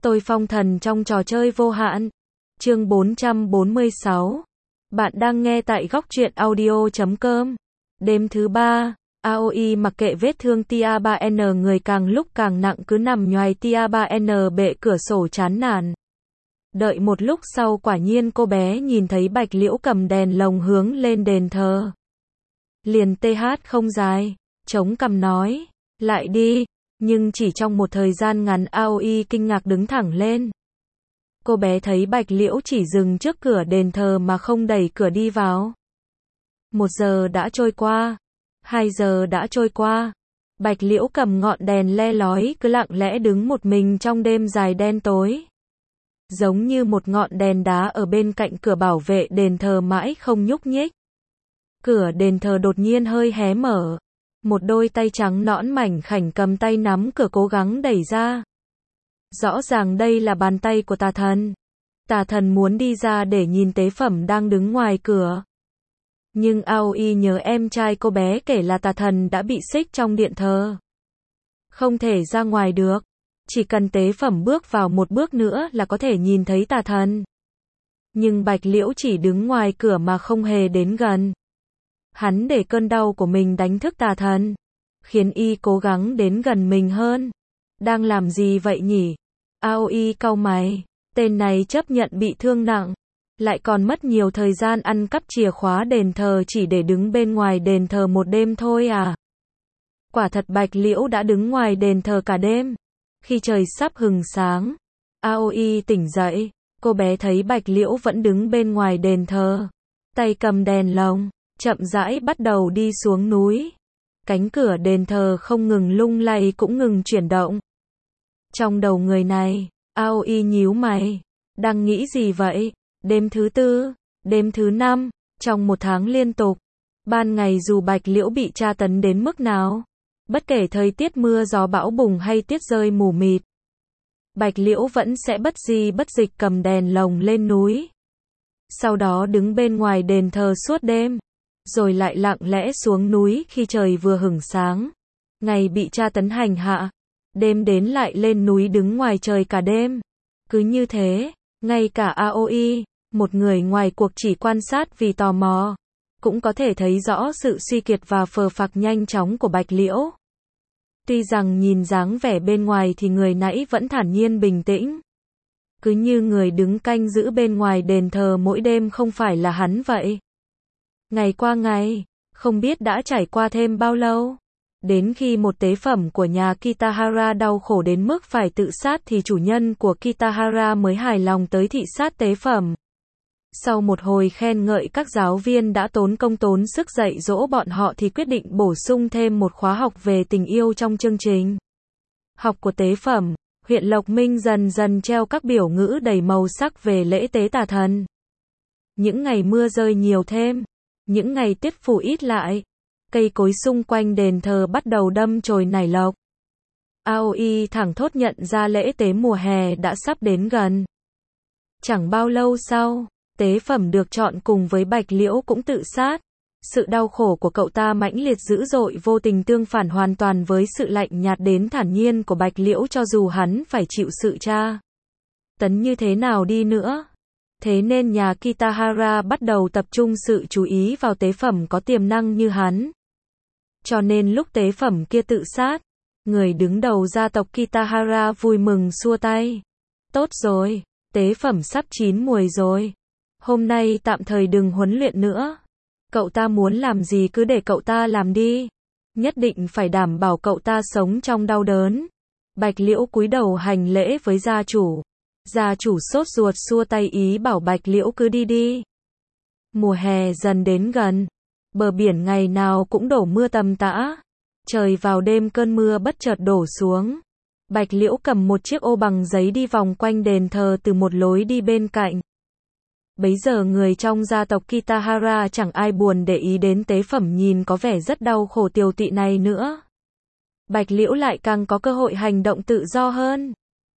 Tôi phong thần trong trò chơi vô hạn. Chương 446. Bạn đang nghe tại góc truyện audio.com. Đêm thứ 3, Aoi mặc kệ vết thương tia 3N người càng lúc càng nặng cứ nằm nhoài tia 3N bệ cửa sổ chán nản. Đợi một lúc sau quả nhiên cô bé nhìn thấy Bạch Liễu cầm đèn lồng hướng lên đền thờ. Liền TH không dài, chống cằm nói, lại đi, nhưng chỉ trong một thời gian ngắn Aoi kinh ngạc đứng thẳng lên. Cô bé thấy Bạch Liễu chỉ dừng trước cửa đền thờ mà không đẩy cửa đi vào. 1 giờ đã trôi qua, 2 giờ đã trôi qua, Bạch Liễu cầm ngọn đèn le lói cứ lặng lẽ đứng một mình trong đêm dài đen tối. Giống như một ngọn đèn đá ở bên cạnh cửa bảo vệ đền thờ mãi không nhúc nhích. Cửa đền thờ đột nhiên hơi hé mở. Một đôi tay trắng nõn mảnh khảnh cầm tay nắm cửa cố gắng đẩy ra. Rõ ràng đây là bàn tay của tà thần. Tà thần muốn đi ra để nhìn tế phẩm đang đứng ngoài cửa. Nhưng Aoi nhớ em trai cô bé kể là tà thần đã bị xích trong điện thờ. Không thể ra ngoài được. Chỉ cần tế phẩm bước vào một bước nữa là có thể nhìn thấy tà thần. Nhưng Bạch Liễu chỉ đứng ngoài cửa mà không hề đến gần. Hắn để cơn đau của mình đánh thức tà thần, khiến y cố gắng đến gần mình hơn. Đang làm gì vậy nhỉ? Aoi cau mày, tên này chấp nhận bị thương nặng, lại còn mất nhiều thời gian ăn cắp chìa khóa đền thờ chỉ để đứng bên ngoài đền thờ một đêm thôi à? Quả thật Bạch Liễu đã đứng ngoài đền thờ cả đêm. Khi trời sắp hừng sáng, Aoi tỉnh dậy, cô bé thấy Bạch Liễu vẫn đứng bên ngoài đền thờ, tay cầm đèn lồng, chậm rãi bắt đầu đi xuống núi. Cánh cửa đền thờ không ngừng lung lay cũng ngừng chuyển động. Trong đầu người này, Aoi nhíu mày, đang nghĩ gì vậy? Đêm thứ 4, đêm thứ 5, trong một tháng liên tục, ban ngày dù Bạch Liễu bị tra tấn đến mức nào, bất kể thời tiết mưa gió bão bùng hay tiết rơi mù mịt, Bạch Liễu vẫn sẽ bất di bất dịch cầm đèn lồng lên núi. Sau đó đứng bên ngoài đền thờ suốt đêm, rồi lại lặng lẽ xuống núi khi trời vừa hửng sáng. Ngày bị tra tấn hành hạ, đêm đến lại lên núi đứng ngoài trời cả đêm. Cứ như thế, ngay cả Aoi, một người ngoài cuộc chỉ quan sát vì tò mò, cũng có thể thấy rõ sự suy kiệt và phờ phạc nhanh chóng của Bạch Liễu. Tuy rằng nhìn dáng vẻ bên ngoài thì người nãy vẫn thản nhiên bình tĩnh. Cứ như người đứng canh giữ bên ngoài đền thờ mỗi đêm không phải là hắn vậy. Ngày qua ngày, không biết đã trải qua thêm bao lâu. Đến khi một tế phẩm của nhà Kitahara đau khổ đến mức phải tự sát thì chủ nhân của Kitahara mới hài lòng tới thị sát tế phẩm. Sau một hồi khen ngợi các giáo viên đã tốn công tốn sức dạy dỗ bọn họ thì quyết định bổ sung thêm một khóa học về tình yêu trong chương trình học của tế phẩm. Huyện Lộc Minh dần dần treo các biểu ngữ đầy màu sắc về lễ tế tà thần. Những ngày mưa rơi nhiều thêm, những ngày tiết phủ ít lại, cây cối xung quanh đền thờ bắt đầu đâm chồi nảy lộc. Aoi thẳng thốt nhận ra lễ tế mùa hè đã sắp đến gần. Chẳng bao lâu sau, tế phẩm được chọn cùng với Bạch Liễu cũng tự sát. Sự đau khổ của cậu ta mãnh liệt dữ dội vô tình tương phản hoàn toàn với sự lạnh nhạt đến thản nhiên của Bạch Liễu cho dù hắn phải chịu sự tra tấn như thế nào đi nữa. Thế nên nhà Kitahara bắt đầu tập trung sự chú ý vào tế phẩm có tiềm năng như hắn. Cho nên lúc tế phẩm kia tự sát, người đứng đầu gia tộc Kitahara vui mừng xua tay. Tốt rồi, tế phẩm sắp chín mùi rồi. Hôm nay tạm thời đừng huấn luyện nữa. Cậu ta muốn làm gì cứ để cậu ta làm đi. Nhất định phải đảm bảo cậu ta sống trong đau đớn. Bạch Liễu cúi đầu hành lễ với gia chủ. Gia chủ sốt ruột xua tay ý bảo Bạch Liễu cứ đi đi. Mùa hè dần đến gần. Bờ biển ngày nào cũng đổ mưa tầm tã. Trời vào đêm cơn mưa bất chợt đổ xuống. Bạch Liễu cầm một chiếc ô bằng giấy đi vòng quanh đền thờ từ một lối đi bên cạnh. Bấy giờ người trong gia tộc Kitahara chẳng ai buồn để ý đến tế phẩm nhìn có vẻ rất đau khổ tiều tụy này nữa. Bạch Liễu lại càng có cơ hội hành động tự do hơn.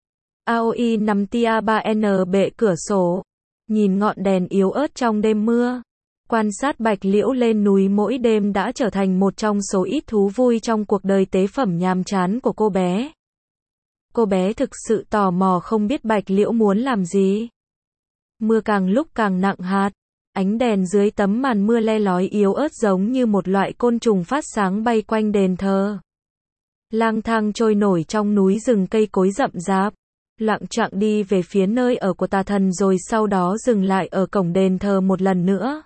Aoi nằm tia 3N bệ cửa sổ, nhìn ngọn đèn yếu ớt trong đêm mưa. Quan sát Bạch Liễu lên núi mỗi đêm đã trở thành một trong số ít thú vui trong cuộc đời tế phẩm nhàm chán của cô bé. Cô bé thực sự tò mò không biết Bạch Liễu muốn làm gì. Mưa càng lúc càng nặng hạt. Ánh đèn dưới tấm màn mưa le lói yếu ớt giống như một loại côn trùng phát sáng bay quanh đền thờ. Lang thang trôi nổi trong núi rừng cây cối rậm rạp. Lặng chặng đi về phía nơi ở của tà thần rồi sau đó dừng lại ở cổng đền thờ một lần nữa.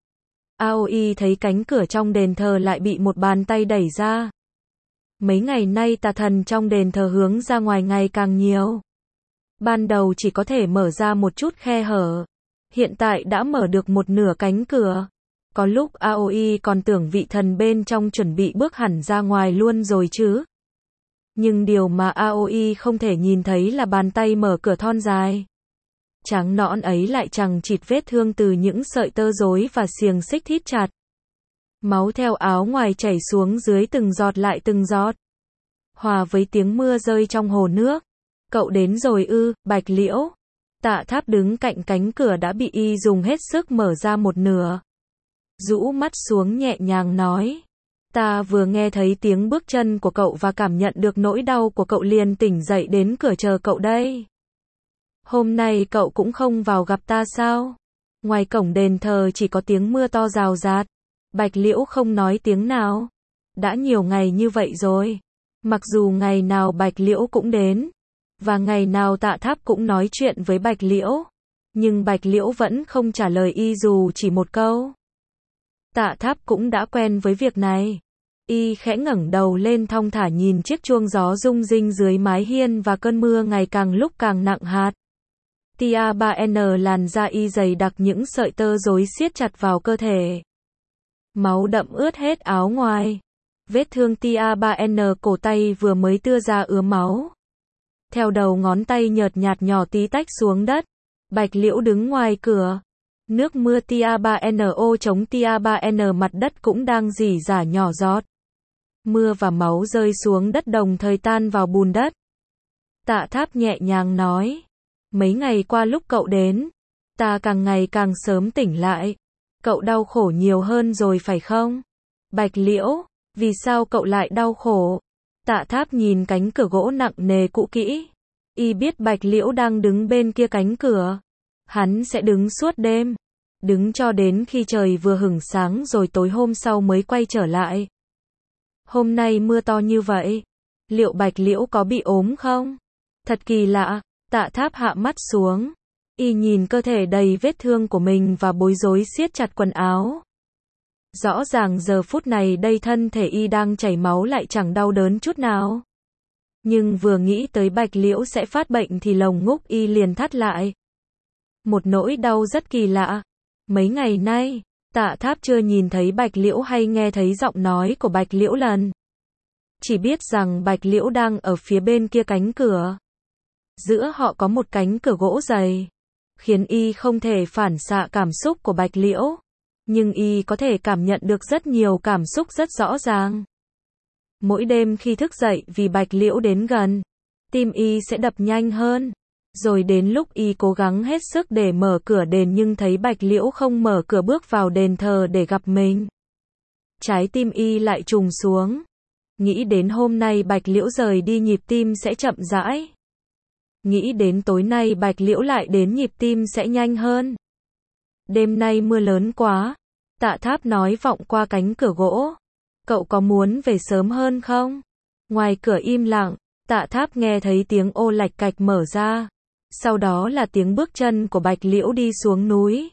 Aoi thấy cánh cửa trong đền thờ lại bị một bàn tay đẩy ra. Mấy ngày nay tà thần trong đền thờ hướng ra ngoài ngày càng nhiều. Ban đầu chỉ có thể mở ra một chút khe hở. Hiện tại đã mở được một nửa cánh cửa. Có lúc Aoi còn tưởng vị thần bên trong chuẩn bị bước hẳn ra ngoài luôn rồi chứ. Nhưng điều mà Aoi không thể nhìn thấy là bàn tay mở cửa thon dài. Trắng nõn ấy lại chằng chịt vết thương từ những sợi tơ rối và xiềng xích thít chặt. Máu theo áo ngoài chảy xuống dưới từng giọt lại từng giọt. Hòa với tiếng mưa rơi trong hồ nước. Cậu đến rồi ư, Bạch Liễu. Tạ Tháp đứng cạnh cánh cửa đã bị y dùng hết sức mở ra một nửa. Rũ mắt xuống nhẹ nhàng nói. Ta vừa nghe thấy tiếng bước chân của cậu và cảm nhận được nỗi đau của cậu liền tỉnh dậy đến cửa chờ cậu đây. Hôm nay cậu cũng không vào gặp ta sao? Ngoài cổng đền thờ chỉ có tiếng mưa to rào rạt. Bạch Liễu không nói tiếng nào. Đã nhiều ngày như vậy rồi. Mặc dù ngày nào Bạch Liễu cũng đến. Và ngày nào Tạ Tháp cũng nói chuyện với Bạch Liễu. Nhưng Bạch Liễu vẫn không trả lời y dù chỉ một câu. Tạ Tháp cũng đã quen với việc này. Y khẽ ngẩng đầu lên thong thả nhìn chiếc chuông gió rung rinh dưới mái hiên và cơn mưa ngày càng lúc càng nặng hạt. Tia 3N làn da y dày đặc những sợi tơ rối siết chặt vào cơ thể. Máu đậm ướt hết áo ngoài. Vết thương tia 3N cổ tay vừa mới tưa ra ứa máu. Theo đầu ngón tay nhợt nhạt nhỏ tí tách xuống đất. Bạch Liễu đứng ngoài cửa. Nước mưa tia 3NO chống tia 3N mặt đất cũng đang rỉ rả nhỏ giọt. Mưa và máu rơi xuống đất đồng thời tan vào bùn đất. Tạ Tháp nhẹ nhàng nói. Mấy ngày qua lúc cậu đến, ta càng ngày càng sớm tỉnh lại. Cậu đau khổ nhiều hơn rồi phải không? Bạch Liễu, vì sao cậu lại đau khổ? Tạ Tháp nhìn cánh cửa gỗ nặng nề cũ kỹ. Y biết Bạch Liễu đang đứng bên kia cánh cửa. Hắn sẽ đứng suốt đêm. Đứng cho đến khi trời vừa hửng sáng rồi tối hôm sau mới quay trở lại. Hôm nay mưa to như vậy. Liệu Bạch Liễu có bị ốm không? Thật kỳ lạ. Tạ Tháp hạ mắt xuống. Y nhìn cơ thể đầy vết thương của mình và bối rối siết chặt quần áo. Rõ ràng giờ phút này đây thân thể y đang chảy máu lại chẳng đau đớn chút nào. Nhưng vừa nghĩ tới Bạch Liễu sẽ phát bệnh thì lồng ngúc y liền thắt lại. Một nỗi đau rất kỳ lạ. Mấy ngày nay, Tạ Tháp chưa nhìn thấy Bạch Liễu hay nghe thấy giọng nói của Bạch Liễu lần. Chỉ biết rằng Bạch Liễu đang ở phía bên kia cánh cửa. Giữa họ có một cánh cửa gỗ dày, khiến y không thể phản xạ cảm xúc của Bạch Liễu. Nhưng y có thể cảm nhận được rất nhiều cảm xúc rất rõ ràng. Mỗi đêm khi thức dậy vì Bạch Liễu đến gần, tim y sẽ đập nhanh hơn. Rồi đến lúc y cố gắng hết sức để mở cửa đền nhưng thấy Bạch Liễu không mở cửa bước vào đền thờ để gặp mình. Trái tim y lại trùng xuống. Nghĩ đến hôm nay Bạch Liễu rời đi nhịp tim sẽ chậm rãi. Nghĩ đến tối nay Bạch Liễu lại đến nhịp tim sẽ nhanh hơn. Đêm nay mưa lớn quá. Tạ Tháp nói vọng qua cánh cửa gỗ. Cậu có muốn về sớm hơn không? Ngoài cửa im lặng, Tạ Tháp nghe thấy tiếng ô lạch cạch mở ra. Sau đó là tiếng bước chân của Bạch Liễu đi xuống núi.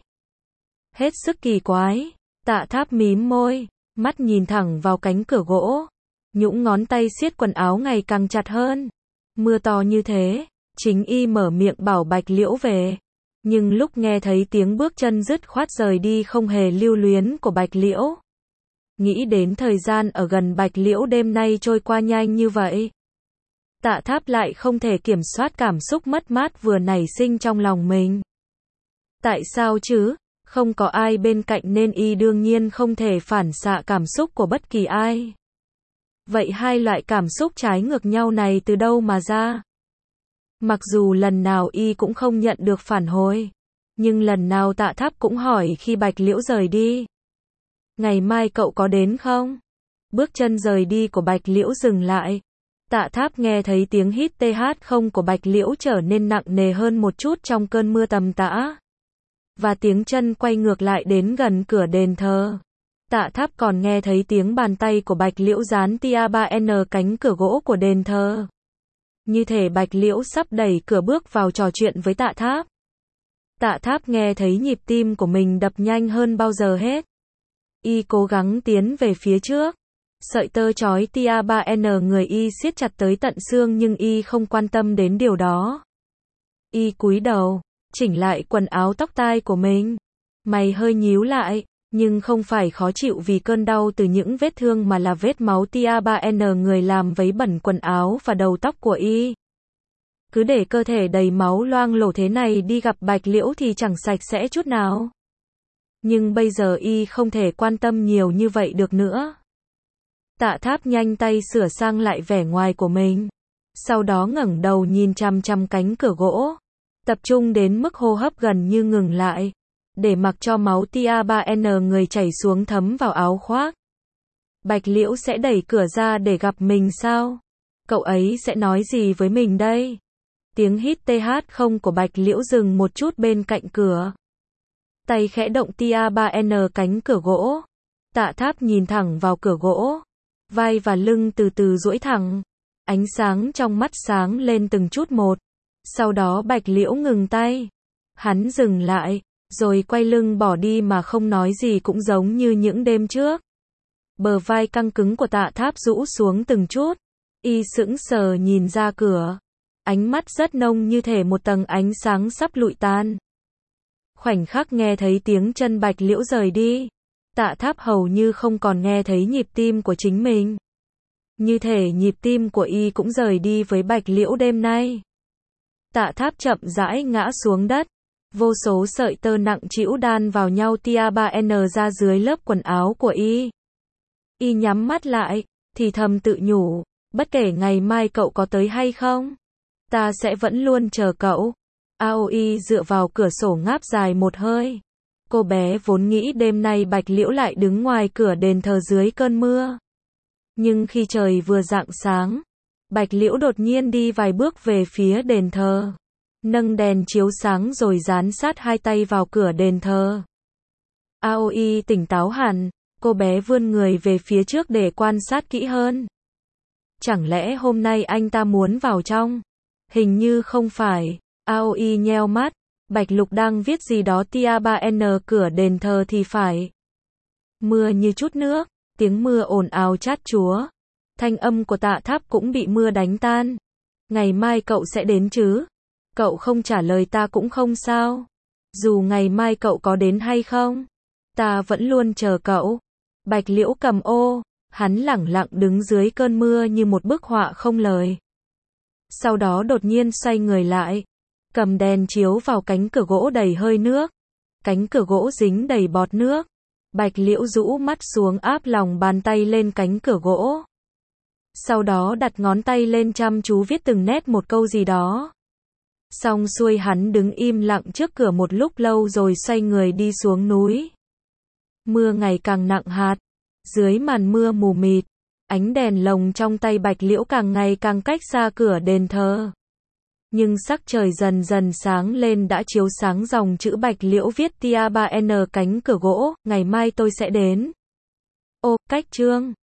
Hết sức kỳ quái. Tạ Tháp mím môi, mắt nhìn thẳng vào cánh cửa gỗ. Nhũng ngón tay siết quần áo ngày càng chặt hơn. Mưa to như thế, chính y mở miệng bảo Bạch Liễu về. Nhưng lúc nghe thấy tiếng bước chân dứt khoát rời đi không hề lưu luyến của Bạch Liễu. Nghĩ đến thời gian ở gần Bạch Liễu đêm nay trôi qua nhanh như vậy. Tạ Tháp lại không thể kiểm soát cảm xúc mất mát vừa nảy sinh trong lòng mình. Tại sao chứ? Không có ai bên cạnh nên y đương nhiên không thể phản xạ cảm xúc của bất kỳ ai. Vậy hai loại cảm xúc trái ngược nhau này từ đâu mà ra? Mặc dù lần nào y cũng không nhận được phản hồi, nhưng lần nào Tạ Tháp cũng hỏi khi Bạch Liễu rời đi. Ngày mai cậu có đến không? Bước chân rời đi của Bạch Liễu dừng lại. Tạ Tháp nghe thấy tiếng hít TH0 của Bạch Liễu trở nên nặng nề hơn một chút trong cơn mưa tầm tã. Và tiếng chân quay ngược lại đến gần cửa đền thờ. Tạ Tháp còn nghe thấy tiếng bàn tay của Bạch Liễu dán tia 3N cánh cửa gỗ của đền thờ. Như thể Bạch Liễu sắp đẩy cửa bước vào trò chuyện với Tạ Tháp. Tạ Tháp nghe thấy nhịp tim của mình đập nhanh hơn bao giờ hết. Y cố gắng tiến về phía trước. Sợi tơ trói tia 3N người Y siết chặt tới tận xương nhưng Y không quan tâm đến điều đó. Y cúi đầu, chỉnh lại quần áo tóc tai của mình. Mày hơi nhíu lại, nhưng không phải khó chịu vì cơn đau từ những vết thương mà là vết máu tia 3N người làm vấy bẩn quần áo và đầu tóc của Y. Cứ để cơ thể đầy máu loang lổ thế này đi gặp Bạch Liễu thì chẳng sạch sẽ chút nào. Nhưng bây giờ Y không thể quan tâm nhiều như vậy được nữa. Tạ Tháp nhanh tay sửa sang lại vẻ ngoài của mình. Sau đó ngẩng đầu nhìn chằm chằm cánh cửa gỗ. Tập trung đến mức hô hấp gần như ngừng lại. Để mặc cho máu tia 3N người chảy xuống thấm vào áo khoác. Bạch Liễu sẽ đẩy cửa ra để gặp mình sao? Cậu ấy sẽ nói gì với mình đây? Tiếng hít TH0 của Bạch Liễu dừng một chút bên cạnh cửa. Tay khẽ động tia 3N cánh cửa gỗ. Tạ Tháp nhìn thẳng vào cửa gỗ. Vai và lưng từ từ duỗi thẳng. Ánh sáng trong mắt sáng lên từng chút một. Sau đó Bạch Liễu ngừng tay. Hắn dừng lại, rồi quay lưng bỏ đi mà không nói gì cũng giống như những đêm trước. Bờ vai căng cứng của Tạ Tháp rũ xuống từng chút. Y sững sờ nhìn ra cửa. Ánh mắt rất nông như thể một tầng ánh sáng sắp lụi tan. Khoảnh khắc nghe thấy tiếng chân Bạch Liễu rời đi. Tạ Tháp hầu như không còn nghe thấy nhịp tim của chính mình. Như thể nhịp tim của Y cũng rời đi với Bạch Liễu đêm nay. Tạ Tháp chậm rãi ngã xuống đất. Vô số sợi tơ nặng trĩu đan vào nhau tia 3N ra dưới lớp quần áo của Y. Y nhắm mắt lại, thì thầm tự nhủ, bất kể ngày mai cậu có tới hay không, ta sẽ vẫn luôn chờ cậu. Aoi dựa vào cửa sổ ngáp dài một hơi. Cô bé vốn nghĩ đêm nay Bạch Liễu lại đứng ngoài cửa đền thờ dưới cơn mưa. Nhưng khi trời vừa rạng sáng, Bạch Liễu đột nhiên đi vài bước về phía đền thờ. Nâng đèn chiếu sáng rồi dán sát hai tay vào cửa đền thờ. Aoi tỉnh táo hẳn, cô bé vươn người về phía trước để quan sát kỹ hơn. Chẳng lẽ hôm nay anh ta muốn vào trong? Hình như không phải. Aoi nheo mắt. Bạch Lục đang viết gì đó tia 3N cửa đền thờ thì phải. Mưa như chút nước, tiếng mưa ồn ào chát chúa. Thanh âm của Tạ Tháp cũng bị mưa đánh tan. Ngày mai cậu sẽ đến chứ? Cậu không trả lời ta cũng không sao. Dù ngày mai cậu có đến hay không, ta vẫn luôn chờ cậu. Bạch Liễu cầm ô, hắn lẳng lặng đứng dưới cơn mưa như một bức họa không lời. Sau đó đột nhiên xoay người lại, cầm đèn chiếu vào cánh cửa gỗ đầy hơi nước. Cánh cửa gỗ dính đầy bọt nước. Bạch Liễu rũ mắt xuống áp lòng bàn tay lên cánh cửa gỗ. Sau đó đặt ngón tay lên chăm chú viết từng nét một câu gì đó. Xong xuôi hắn đứng im lặng trước cửa một lúc lâu rồi xoay người đi xuống núi. Mưa ngày càng nặng hạt. Dưới màn mưa mù mịt, ánh đèn lồng trong tay Bạch Liễu càng ngày càng cách xa cửa đền thờ. Nhưng sắc trời dần dần sáng lên đã chiếu sáng dòng chữ Bạch Liễu viết tia 3N cánh cửa gỗ, ngày mai tôi sẽ đến. Ô, cách chương.